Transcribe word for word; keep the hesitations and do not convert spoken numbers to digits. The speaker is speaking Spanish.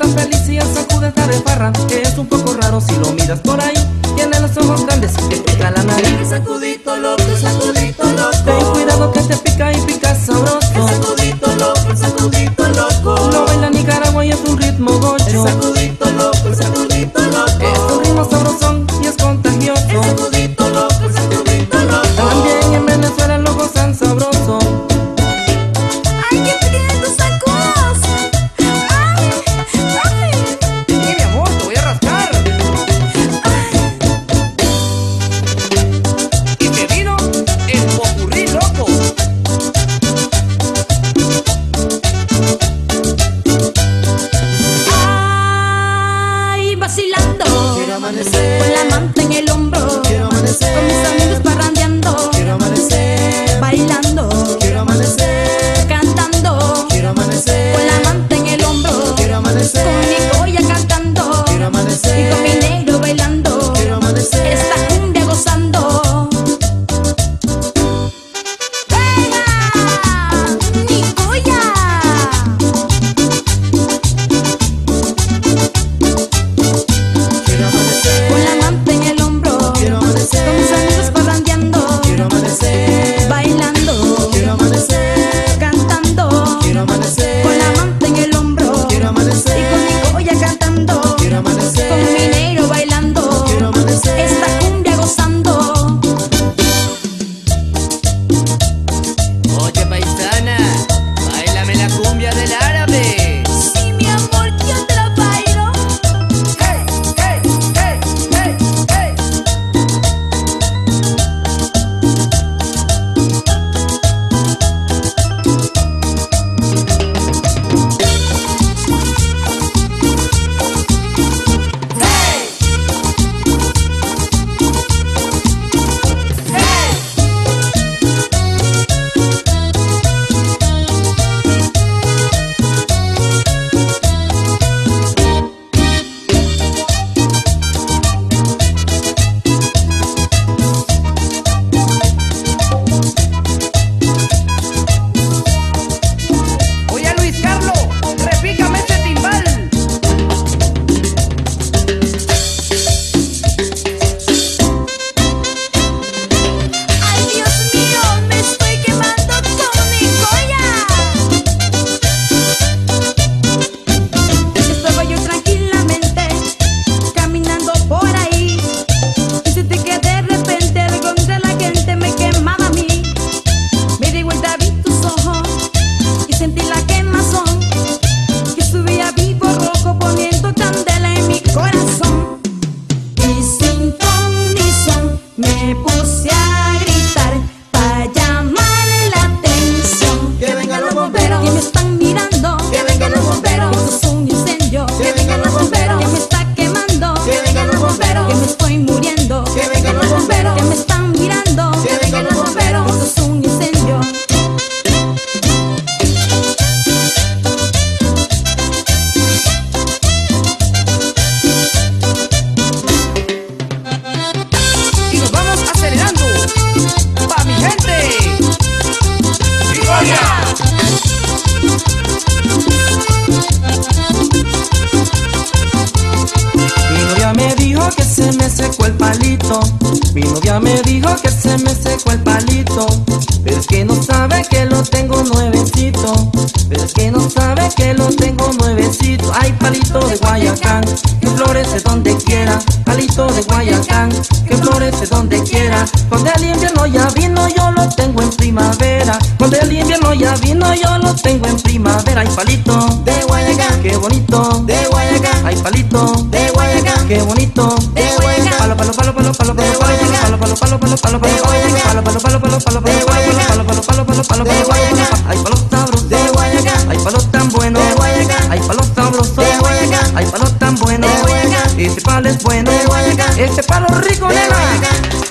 tan feliz y el sacude esta de farra, que es un poco raro si lo miras por ahí. Tiene los ojos grandes y te pica la nariz. El sacudito loco, el sacudito loco. Ten cuidado que te pica y pica sabroso. El sacudito loco, el sacudito loco. Lo baila Nicaragua y es un ritmo gocho. El sacudito loco, el sacudito loco. Es un ritmo sabrosón y es contagioso. El sacudito loco, el sacudito loco. También en Venezuela lo gozan sabroso. Ay, qué lindo sacos. Ay, ay. Sí, mi amor, te voy a rascar. Y te vino el popurrí loco. Ay, vacilando. Quiero amanecer. Con la manta en el hombro. Quiero amanecer. Con mis amigos parrandeando. Quiero amanecer. Bailando. Quiero amanecer. Cantando. Quiero amanecer. Con la manta en el hombro. Quiero amanecer. Con mi goya cantando. Quiero amanecer. Y con mi negro bailando. Quiero amanecer. Esta cumbia gozando. ¡Venga! ¡Mi goya! Quiero amanecer. Con la manta en el hombro. Quiero amanecer. Con mis amigos parrandeando. Quiero amanecer. Bailando. Quiero amanecer. Cantando. Quiero amanecer. Con la manta en el hombro. Quiero amanecer. Y con mi goya cantando. Quiero amanecer. Con mi negro bailando. Quiero amanecer. Esta cumbia gozando. Oye, paisana, báilame la cumbia del árabe. Sí, mi amor, yo te la bailo. Hey, hey, hey, hey, hey. Oye, Luis Carlos, repícame ese timbal. Ay, Dios mío, me estoy quemando con mi goya. Estaba yo tranquilamente caminando por ahí y sentí que de repente algo entre la gente me quemaba a mí. Me di vuelta, vi tus ojos y sentí la quemazón que subía vivo rojo poniendo candela en mi corazón. Y sin ton ni son me puse a gritar para llamar la atención. Que vengan los bomberos. Que me están mirando. Que vengan los bomberos. Esto es un incendio. Que vengan los bomberos. Que me está quemando. Que vengan los bomberos. Que me estoy muriendo. Que vengan los bomberos. Que me están mirando. Que vengan los bomberos. Esto es un incendio. Y nos vamos acelerando. Pa' mi gente. Mi novia me dijo que se me secó el palito. Mi novia me dijo que se me secó el palito. Pero es que no sabe que lo tengo nuevecito. Pero es que no sabe que lo tengo nuevecito. Ay, palito de Guayacán, que florece donde quiera. Palito de Guayacán, que florece donde quiera. Cuando el invierno ya vino, yo lo tengo en primavera. Cuando el invierno ya vino, yo lo tengo en primavera. Ay, palito De Guayacán. qué bonito. De Guayacán. Ay, palito De Guayacán. qué bonito. De Guayacán. Palo, palo, palo, palo, palo, palo, palo, palo, palo, palo, palo, palo, palo, De Guayacán. palo, palo, palo, palo, palo, De Guayacán. palo, palo, palo, palo, palo, De palo, Guayacán. ay, palo sabroso. De Guayacán. Ay, palo tan bueno. De Guayacán. Ay, palo sabroso. De Guayacán. Ay, palo tan bueno. De Guayacán. Este palo es bueno. De Guayacán. Este palo rico, De nena. Guayacán.